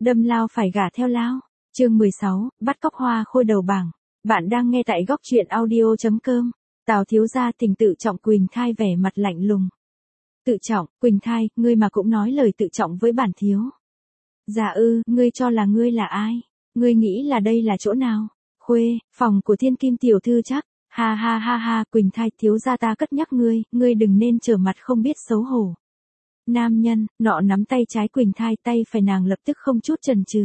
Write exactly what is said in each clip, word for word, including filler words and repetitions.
Đâm lao phải gả theo lao. Chương mười sáu, bắt cóc hoa khôi đầu bảng. Bạn đang nghe tại góc truyện audio chấm com. Tào thiếu gia tình tự trọng Quỳnh Thai vẻ mặt lạnh lùng. Tự trọng, Quỳnh Thai, ngươi mà cũng nói lời tự trọng với bản thiếu. Dạ ư, ngươi cho là ngươi là ai? Ngươi nghĩ là đây là chỗ nào? Khuê, phòng của thiên kim tiểu thư chắc. Ha ha ha ha, Quỳnh Thai, thiếu gia ta cất nhắc ngươi, ngươi đừng nên trở mặt không biết xấu hổ. Nam nhân, nọ nắm tay trái Quỳnh Thai, tay phải nàng lập tức không chút chần chừ.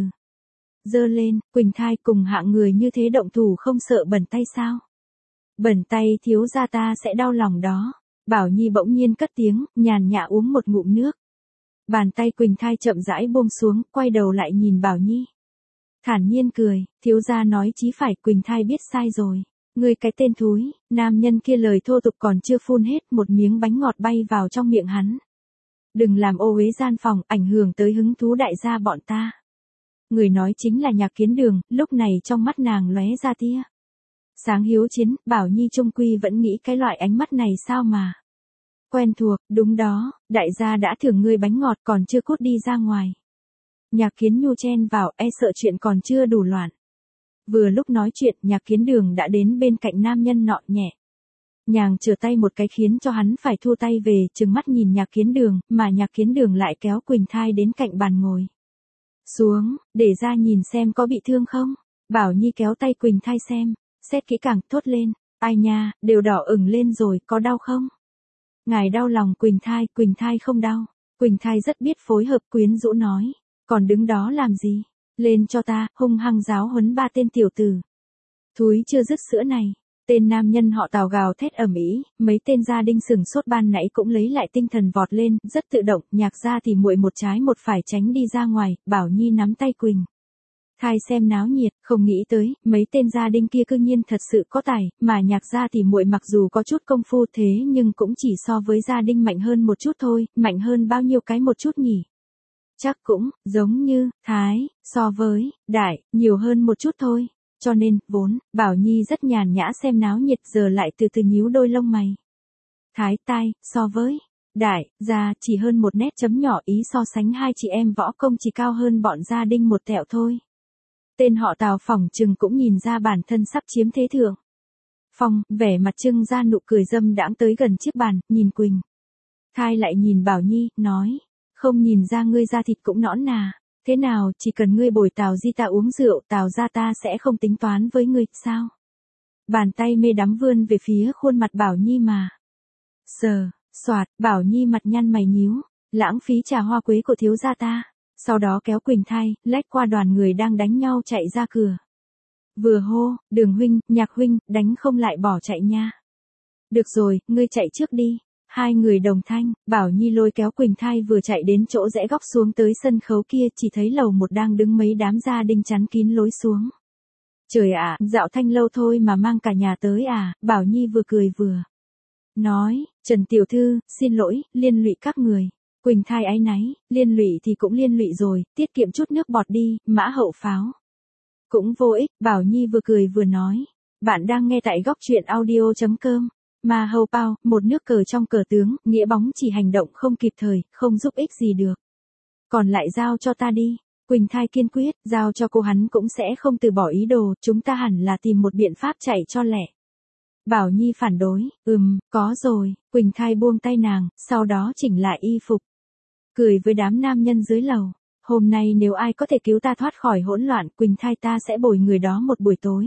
Giơ lên, Quỳnh Thai, cùng hạng người như thế động thủ không sợ bẩn tay sao? Bẩn tay thiếu gia ta sẽ đau lòng đó. Bảo Nhi bỗng nhiên cất tiếng, nhàn nhã uống một ngụm nước. Bàn tay Quỳnh Thai chậm rãi buông xuống, quay đầu lại nhìn Bảo Nhi. Thản nhiên cười, thiếu gia nói chí phải, Quỳnh Thai biết sai rồi. Ngươi cái tên thúi, nam nhân kia lời thô tục còn chưa phun hết, một miếng bánh ngọt bay vào trong miệng hắn. Đừng làm ô uế gian phòng, ảnh hưởng tới hứng thú đại gia bọn ta. Người nói chính là Nhạc Kiến Đường, lúc này trong mắt nàng lóe ra tia sáng hiếu chiến. Bảo Nhi trung quy vẫn nghĩ cái loại ánh mắt này sao mà quen thuộc. Đúng đó, đại gia đã thưởng ngươi bánh ngọt còn chưa cút đi ra ngoài. Nhạc Kiến Nhu chen vào, e sợ chuyện còn chưa đủ loạn. Vừa lúc nói chuyện, Nhạc Kiến Đường đã đến bên cạnh nam nhân nọ, nhẹ nhàng trở tay một cái khiến cho hắn phải thu tay về, trừng mắt nhìn Nhạc Kiến Đường, mà Nhạc Kiến Đường lại kéo Quỳnh Thai đến cạnh bàn ngồi xuống, để ra nhìn xem có bị thương không. Bảo Nhi kéo tay Quỳnh Thai xem, xét kỹ càng, thốt lên, ai nha, đều đỏ ửng lên rồi, có đau không? Ngài đau lòng Quỳnh Thai, Quỳnh Thai không đau. Quỳnh Thai rất biết phối hợp, quyến rũ nói, còn đứng đó làm gì? Lên cho ta, hung hăng giáo huấn ba tên tiểu tử thúi chưa dứt sữa này. Tên nam nhân họ Tào gào thét ầm ĩ, mấy tên gia đình sừng sốt ban nãy cũng lấy lại tinh thần vọt lên, rất tự động. Nhạc gia thì muội một trái một phải tránh đi ra ngoài. Bảo Nhi nắm tay Quỳnh Thai xem náo nhiệt, không nghĩ tới mấy tên gia đình kia cư nhiên thật sự có tài, mà Nhạc gia thì muội mặc dù có chút công phu thế nhưng cũng chỉ so với gia đình mạnh hơn một chút thôi. Mạnh hơn bao nhiêu cái một chút nhỉ? Chắc cũng giống như Thái, so với Đại, nhiều hơn một chút thôi. Cho nên, vốn, Bảo Nhi rất nhàn nhã xem náo nhiệt, giờ lại từ từ nhíu đôi lông mày. Thái tai, so với Đại, gia chỉ hơn một nét chấm nhỏ, ý so sánh hai chị em võ công chỉ cao hơn bọn gia đình một tẹo thôi. Tên họ Tào phỏng chừng cũng nhìn ra bản thân sắp chiếm thế thượng phong, vẻ mặt trưng ra nụ cười dâm đãng tới gần chiếc bàn, nhìn Quỳnh Thai lại nhìn Bảo Nhi, nói, không nhìn ra ngươi da thịt cũng nõn nà. Thế nào, chỉ cần ngươi bồi Tào Di ta uống rượu, Tào gia ta sẽ không tính toán với ngươi, sao? Bàn tay mê đắm vươn về phía khuôn mặt Bảo Nhi mà sờ, soạt. Bảo Nhi mặt nhăn mày nhíu, lãng phí trà hoa quế của thiếu gia ta. Sau đó kéo Quỳnh Thai, lách qua đoàn người đang đánh nhau chạy ra cửa. Vừa hô, Đường huynh, Nhạc huynh, đánh không lại bỏ chạy nha. Được rồi, ngươi chạy trước đi. Hai người đồng thanh. Bảo Nhi lôi kéo Quỳnh Thai vừa chạy đến chỗ rẽ góc xuống tới sân khấu kia, chỉ thấy lầu một đang đứng mấy đám gia đình chắn kín lối xuống. Trời ạ, dạo thanh lâu thôi mà mang cả nhà tới à? Bảo Nhi vừa cười vừa nói, Trần tiểu thư, xin lỗi, liên lụy các người. Quỳnh Thai áy náy, liên lụy thì cũng liên lụy rồi, tiết kiệm chút nước bọt đi, mã hậu pháo cũng vô ích. Bảo Nhi vừa cười vừa nói, bạn đang nghe tại góc truyện audio chấm com. Mà hầu bao, một nước cờ trong cờ tướng, nghĩa bóng chỉ hành động không kịp thời, không giúp ích gì được. Còn lại giao cho ta đi. Quỳnh Thai kiên quyết, giao cho cô hắn cũng sẽ không từ bỏ ý đồ, chúng ta hẳn là tìm một biện pháp chạy cho lẹ. Bảo Nhi phản đối, ừm, có rồi. Quỳnh Thai buông tay nàng, sau đó chỉnh lại y phục. Cười với đám nam nhân dưới lầu. Hôm nay nếu ai có thể cứu ta thoát khỏi hỗn loạn, Quỳnh Thai ta sẽ bồi người đó một buổi tối.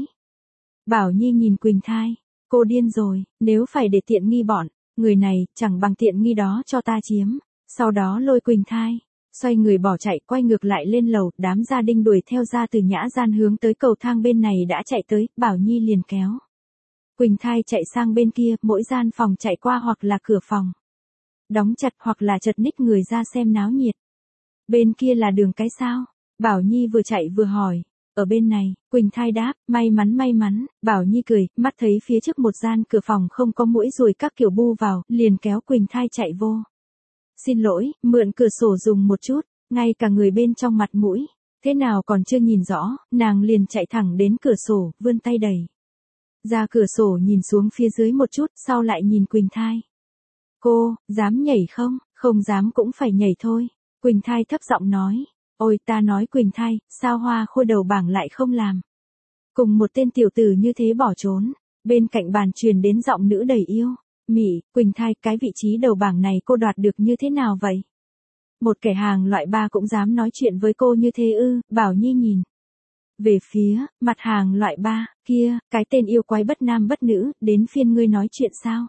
Bảo Nhi nhìn Quỳnh Thai. Cô điên rồi, nếu phải để tiện nghi bọn người này, chẳng bằng tiện nghi đó cho ta chiếm. Sau đó lôi Quỳnh Thai, xoay người bỏ chạy, quay ngược lại lên lầu. Đám gia đình đuổi theo ra từ nhã gian hướng tới cầu thang bên này đã chạy tới. Bảo Nhi liền kéo Quỳnh Thai chạy sang bên kia, mỗi gian phòng chạy qua hoặc là cửa phòng đóng chặt hoặc là chật ních người ra xem náo nhiệt. Bên kia là đường cái sao? Bảo Nhi vừa chạy vừa hỏi. Ở bên này, Quỳnh Thai đáp, may mắn may mắn. Bảo Nhi cười, mắt thấy phía trước một gian cửa phòng không có muỗi ruồi các kiểu bu vào, liền kéo Quỳnh Thai chạy vô. Xin lỗi, mượn cửa sổ dùng một chút, ngay cả người bên trong mặt mũi. Thế nào còn chưa nhìn rõ, nàng liền chạy thẳng đến cửa sổ, vươn tay đẩy ra cửa sổ nhìn xuống phía dưới một chút, sau lại nhìn Quỳnh Thai. Cô, dám nhảy không? Không dám cũng phải nhảy thôi. Quỳnh Thai thấp giọng nói. Ôi ta nói Quỳnh Thai, sao hoa khôi đầu bảng lại không làm? Cùng một tên tiểu tử như thế bỏ trốn, bên cạnh bàn truyền đến giọng nữ đầy yêu. Mị, Quỳnh Thai, cái vị trí đầu bảng này cô đoạt được như thế nào vậy? Một kẻ hàng loại ba cũng dám nói chuyện với cô như thế ư? Bảo Nhi nhìn về phía, mặt hàng loại ba, kia, cái tên yêu quái bất nam bất nữ, đến phiên ngươi nói chuyện sao?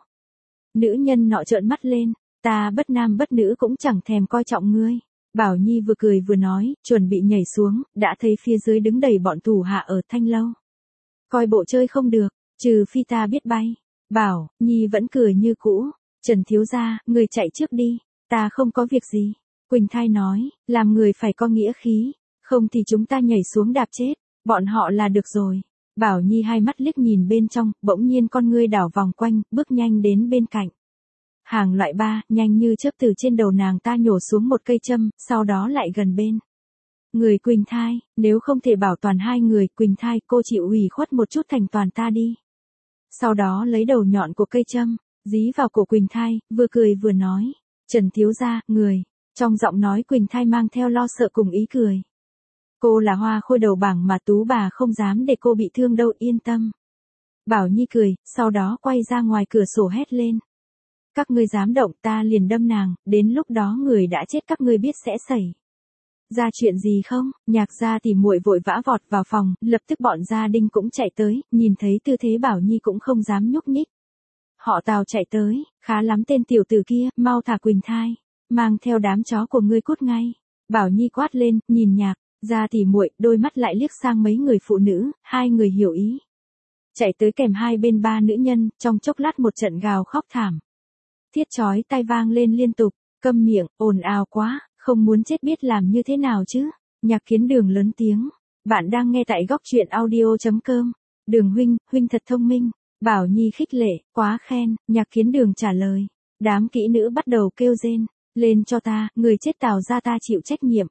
Nữ nhân nọ trợn mắt lên, ta bất nam bất nữ cũng chẳng thèm coi trọng ngươi. Bảo Nhi vừa cười vừa nói, chuẩn bị nhảy xuống, đã thấy phía dưới đứng đầy bọn thủ hạ ở thanh lâu. Coi bộ chơi không được, trừ phi ta biết bay. Bảo, Nhi vẫn cười như cũ. Trần thiếu gia, người chạy trước đi, ta không có việc gì. Quỳnh Thai nói, làm người phải có nghĩa khí, không thì chúng ta nhảy xuống đạp chết, bọn họ là được rồi. Bảo Nhi hai mắt liếc nhìn bên trong, bỗng nhiên con ngươi đảo vòng quanh, bước nhanh đến bên cạnh. Hàng loại ba, nhanh như chớp từ trên đầu nàng ta nhổ xuống một cây châm, sau đó lại gần bên. Người Quỳnh Thai, nếu không thể bảo toàn hai người, Quỳnh Thai cô chịu ủy khuất một chút thành toàn ta đi. Sau đó lấy đầu nhọn của cây châm, dí vào cổ Quỳnh Thai, vừa cười vừa nói, Trần thiếu gia, người. Trong giọng nói Quỳnh Thai mang theo lo sợ cùng ý cười. Cô là hoa khôi đầu bảng mà tú bà không dám để cô bị thương đâu, yên tâm. Bảo Nhi cười, sau đó quay ra ngoài cửa sổ hét lên. Các ngươi dám động ta liền đâm nàng, đến lúc đó người đã chết các ngươi biết sẽ xảy ra chuyện gì không? Nhạc gia thì muội vội vã vọt vào phòng, lập tức bọn gia đình cũng chạy tới, nhìn thấy tư thế Bảo Nhi cũng không dám nhúc nhích. Họ Tào chạy tới, khá lắm tên tiểu tử kia, mau thả Quỳnh Thai, mang theo đám chó của ngươi cút ngay. Bảo Nhi quát lên, nhìn nhạc gia thì muội, đôi mắt lại liếc sang mấy người phụ nữ, hai người hiểu ý. Chạy tới kèm hai bên ba nữ nhân, trong chốc lát một trận gào khóc thảm. Thiết chói tai vang lên liên tục, câm miệng, ồn ào quá, không muốn chết biết làm như thế nào chứ. Nhạc Kiến Đường lớn tiếng, bạn đang nghe tại góc truyện audio chấm com. Đường huynh, huynh thật thông minh. Bảo Nhi khích lệ, quá khen. Nhạc Kiến Đường trả lời, đám kỹ nữ bắt đầu kêu rên, lên cho ta, người chết Tào gia ta chịu trách nhiệm.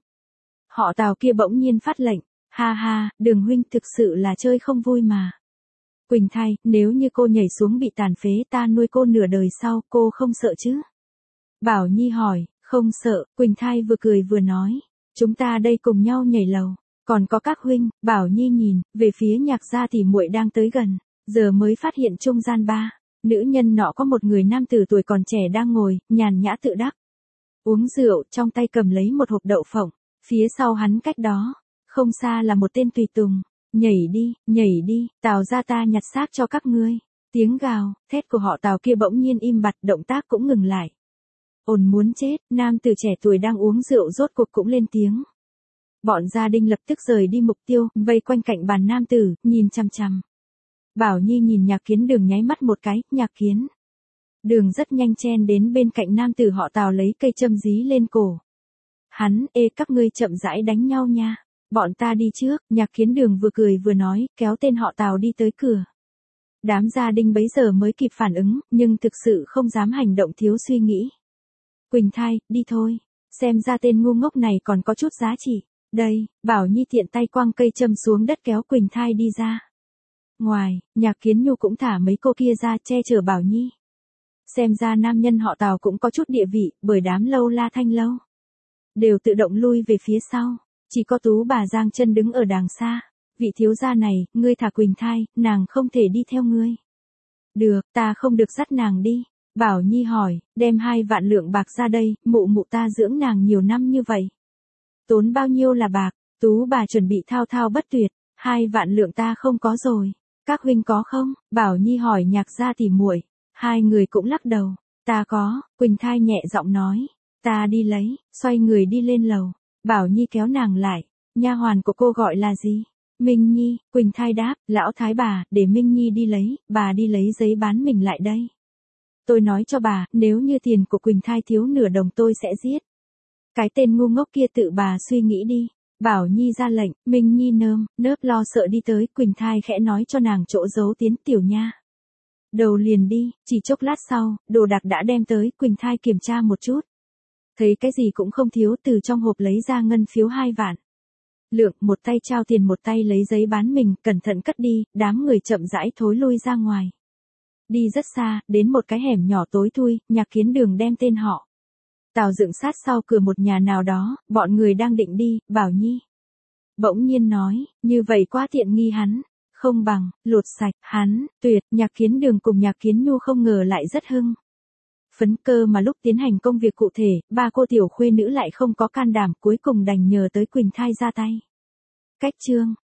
Họ Tào kia bỗng nhiên phát lệnh, ha ha, Đường huynh thực sự là chơi không vui mà. Quỳnh Thai, nếu như cô nhảy xuống bị tàn phế ta nuôi cô nửa đời sau, cô không sợ chứ? Bảo Nhi hỏi, không sợ, Quỳnh Thai vừa cười vừa nói, chúng ta đây cùng nhau nhảy lầu, còn có các huynh. Bảo Nhi nhìn về phía nhạc gia thì muội đang tới gần, giờ mới phát hiện trung gian ba nữ nhân nọ có một người nam tử tuổi còn trẻ đang ngồi, nhàn nhã tự đắc uống rượu, trong tay cầm lấy một hộp đậu phộng, phía sau hắn cách đó không xa là một tên tùy tùng. Nhảy đi, nhảy đi, Tào gia ta nhặt xác cho các ngươi. Tiếng gào, thét của họ Tào kia bỗng nhiên im bặt, động tác cũng ngừng lại. Ồn muốn chết, nam tử trẻ tuổi đang uống rượu rốt cuộc cũng lên tiếng. Bọn gia đình lập tức rời đi mục tiêu, vây quanh cạnh bàn nam tử, nhìn chằm chằm. Bảo Nhi nhìn Nhạc Kiến Đường nháy mắt một cái, Nhạc Kiến Đường rất nhanh chen đến bên cạnh nam tử họ Tào lấy cây châm dí lên cổ. Hắn, ê các ngươi chậm rãi đánh nhau nha. Bọn ta đi trước. Nhạc Kiến Đường vừa cười vừa nói, kéo tên họ Tào đi tới cửa. Đám gia đình bấy giờ mới kịp phản ứng, nhưng thực sự không dám hành động thiếu suy nghĩ. Quỳnh Thai, đi thôi. Xem ra tên ngu ngốc này còn có chút giá trị. Đây, Bảo Nhi tiện tay quăng cây châm xuống đất kéo Quỳnh Thai đi ra. Ngoài, Nhạc Kiến Nhu cũng thả mấy cô kia ra che chở Bảo Nhi. Xem ra nam nhân họ Tào cũng có chút địa vị, bởi đám lâu la thanh lâu đều tự động lui về phía sau. Chỉ có tú bà giang chân đứng ở đàng xa. Vị thiếu gia này, ngươi thả Quỳnh Thai, nàng không thể đi theo ngươi. Được, ta không được dắt nàng đi. Bảo Nhi hỏi, đem hai vạn lượng bạc ra đây, mụ mụ ta dưỡng nàng nhiều năm như vậy. Tốn bao nhiêu là bạc? Tú bà chuẩn bị thao thao bất tuyệt, hai vạn lượng ta không có rồi. Các huynh có không? Bảo Nhi hỏi Nhạc gia tỉ muội. Hai người cũng lắc đầu. Ta có, Quỳnh Thai nhẹ giọng nói. Ta đi lấy, xoay người đi lên lầu. Bảo Nhi kéo nàng lại, nha hoàn của cô gọi là gì? Minh Nhi. Quỳnh Thai đáp, lão thái bà, để Minh Nhi đi lấy, bà đi lấy giấy bán mình lại đây. Tôi nói cho bà, nếu như tiền của Quỳnh Thai thiếu nửa đồng tôi sẽ giết. Cái tên ngu ngốc kia tự bà suy nghĩ đi. Bảo Nhi ra lệnh, Minh Nhi nơm, nớp lo sợ đi tới, Quỳnh Thai khẽ nói cho nàng chỗ giấu tiến tiểu nha. Đầu liền đi, chỉ chốc lát sau, đồ đạc đã đem tới, Quỳnh Thai kiểm tra một chút. Thấy cái gì cũng không thiếu, từ trong hộp lấy ra ngân phiếu hai vạn. Lượng, một tay trao tiền một tay lấy giấy bán mình, cẩn thận cất đi, đám người chậm rãi thối lui ra ngoài. Đi rất xa, đến một cái hẻm nhỏ tối thui, Nhạc Kiến Đường đem tên họ Tào dựng sát sau cửa một nhà nào đó, bọn người đang định đi, Bảo Nhi bỗng nhiên nói, như vậy quá tiện nghi hắn, không bằng, lột sạch, hắn, tuyệt, Nhạc Kiến Đường cùng Nhạc Kiến Nhu không ngờ lại rất hưng phấn, cơ mà lúc tiến hành công việc cụ thể, ba cô tiểu khuê nữ lại không có can đảm, cuối cùng đành nhờ tới Quỳnh Thai ra tay. Cách chương